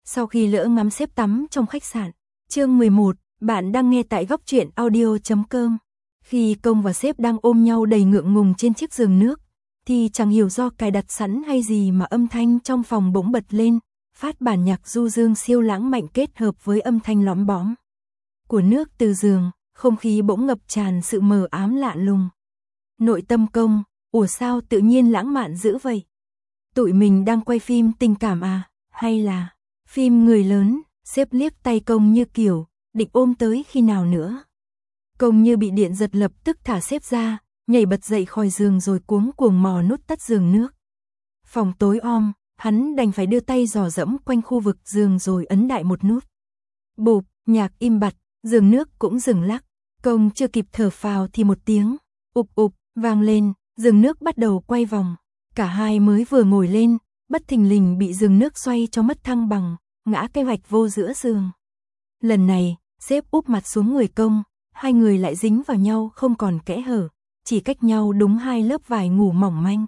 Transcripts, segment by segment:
Sau khi lỡ ngắm sếp tắm trong khách sạn. Chương 11, bạn đang nghe tại góc truyện audio.com. Khi Công và sếp đang ôm nhau đầy ngượng ngùng trên chiếc giường nước, thì chẳng hiểu do cài đặt sẵn hay gì mà âm thanh trong phòng bỗng bật lên, phát bản nhạc du dương siêu lãng mạn kết hợp với âm thanh lõm bõm của nước từ giường, không khí bỗng ngập tràn sự mờ ám lạ lùng. Nội tâm Công, ủa sao tự nhiên lãng mạn dữ vậy? Tụi mình đang quay phim tình cảm à, hay là phim người lớn? Sếp liếc tay Công như kiểu, định ôm tới khi nào nữa. Công như bị điện giật lập tức thả sếp ra, nhảy bật dậy khỏi giường rồi cuống cuồng mò nút tắt giường nước. Phòng tối om, hắn đành phải đưa tay dò dẫm quanh khu vực giường rồi ấn đại một nút. Bụp, nhạc im bặt, giường nước cũng dừng lắc. Công chưa kịp thở phào thì một tiếng ục ục vang lên, giường nước bắt đầu quay vòng. Cả hai mới vừa ngồi lên, bất thình lình bị giường nước xoay cho mất thăng bằng, ngã cái vạch vô giữa giường. Lần này, sếp úp mặt xuống người Công, hai người lại dính vào nhau không còn kẽ hở, chỉ cách nhau đúng 2 lớp vải ngủ mỏng manh.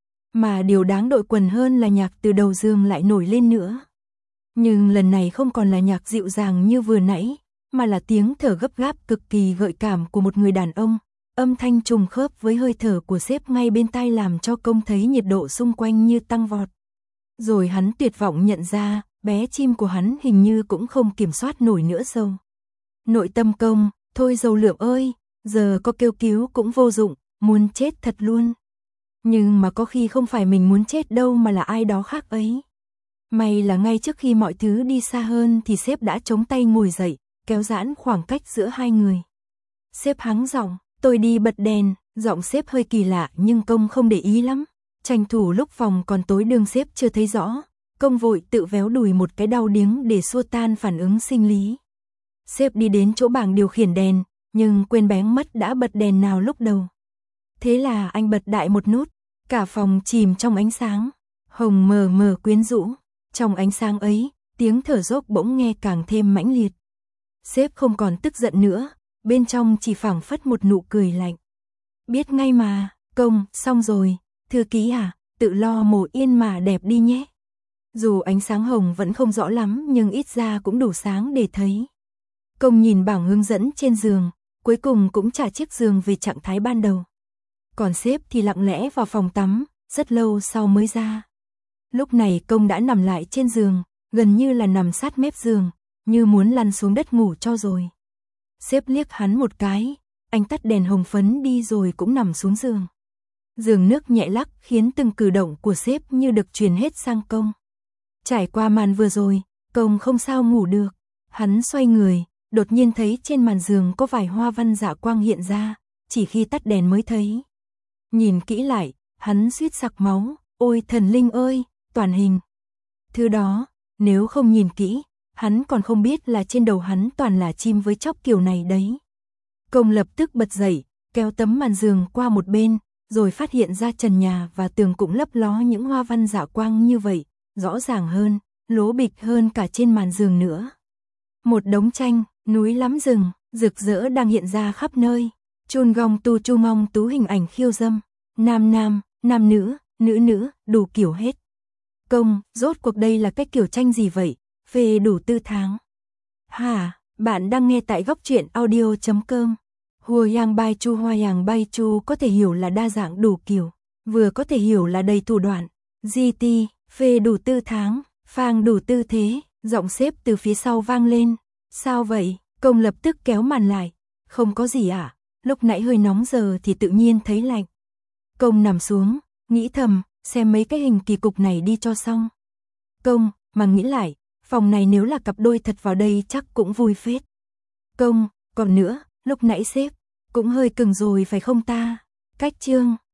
Mà điều đáng đội quần hơn là nhạc từ đầu giường lại nổi lên nữa. Nhưng lần này không còn là nhạc dịu dàng như vừa nãy, mà là tiếng thở gấp gáp cực kỳ gợi cảm của một người đàn ông. Âm thanh trùng khớp với hơi thở của sếp ngay bên tai làm cho Công thấy nhiệt độ xung quanh như tăng vọt. Rồi hắn tuyệt vọng nhận ra, bé chim của hắn hình như cũng không kiểm soát nổi nữa rồi. Nội tâm Công, thôi dầu lượm ơi, giờ có kêu cứu cũng vô dụng, muốn chết thật luôn. Nhưng mà có khi không phải mình muốn chết đâu mà là ai đó khác ấy. May là ngay trước khi mọi thứ đi xa hơn thì sếp đã chống tay ngồi dậy, kéo giãn khoảng cách giữa hai người. Sếp hắng giọng, tôi đi bật đèn, giọng sếp hơi kỳ lạ nhưng Công không để ý lắm. Tranh thủ lúc phòng còn tối đường sếp chưa thấy rõ, Công vội tự véo đùi một cái đau điếng để xua tan phản ứng sinh lý. Sếp đi đến chỗ bảng điều khiển đèn, nhưng quên bén mất đã bật đèn nào lúc đầu. Thế là anh bật đại một nút, cả phòng chìm trong ánh sáng, hồng mờ mờ quyến rũ. Trong ánh sáng ấy, tiếng thở dốc bỗng nghe càng thêm mãnh liệt. Sếp không còn tức giận nữa, bên trong chỉ phảng phất một nụ cười lạnh. Biết ngay mà, Công, xong rồi, thư ký à, tự lo mổ yên mà đẹp đi nhé. Dù ánh sáng hồng vẫn không rõ lắm nhưng ít ra cũng đủ sáng để thấy. Công nhìn bảng hướng dẫn trên giường, cuối cùng cũng trả chiếc giường về trạng thái ban đầu. Còn sếp thì lặng lẽ vào phòng tắm, rất lâu sau mới ra. Lúc này Công đã nằm lại trên giường, gần như là nằm sát mép giường, như muốn lăn xuống đất ngủ cho rồi. Sếp liếc hắn một cái, anh tắt đèn hồng phấn đi rồi cũng nằm xuống giường. Giường nước nhẹ lắc khiến từng cử động của sếp như được truyền hết sang Công. Trải qua màn vừa rồi, Công không sao ngủ được. Hắn xoay người, đột nhiên thấy trên màn giường có vài hoa văn dạ quang hiện ra, chỉ khi tắt đèn mới thấy. Nhìn kỹ lại, hắn suýt sặc máu, ôi thần linh ơi, toàn hình. Thứ đó, nếu không nhìn kỹ, hắn còn không biết là trên đầu hắn toàn là chim với chóc kiểu này đấy. Công lập tức bật dậy, kéo tấm màn giường qua một bên, rồi phát hiện ra trần nhà và tường cũng lấp ló những hoa văn dạ quang như vậy, rõ ràng hơn, lố bịch hơn cả trên màn giường nữa. Một đống tranh, núi lắm rừng, rực rỡ đang hiện ra khắp nơi. Chun gong tu chu mong tú hình ảnh khiêu dâm, nam nam, nam nữ, nữ nữ, đủ kiểu hết. Công, rốt cuộc đây là cái kiểu tranh gì vậy? Phê đủ tư tháng. Hả, bạn đang nghe tại góc truyện audio.com. Hùa yang bai chu hoa yang bai chu có thể hiểu là đa dạng đủ kiểu, vừa có thể hiểu là đầy thủ đoạn. GT, phê đủ tư tháng, phang đủ tư thế, giọng sếp từ phía sau vang lên. Sao vậy? Công lập tức kéo màn lại. Không có gì ạ, lúc nãy hơi nóng giờ thì tự nhiên thấy lạnh. Công nằm xuống, nghĩ thầm, xem mấy cái hình kỳ cục này đi cho xong. Công, mà nghĩ lại, phòng này nếu là cặp đôi thật vào đây chắc cũng vui phết. Công, còn nữa, lúc nãy sếp cũng hơi cứng rồi phải không ta? Cách chương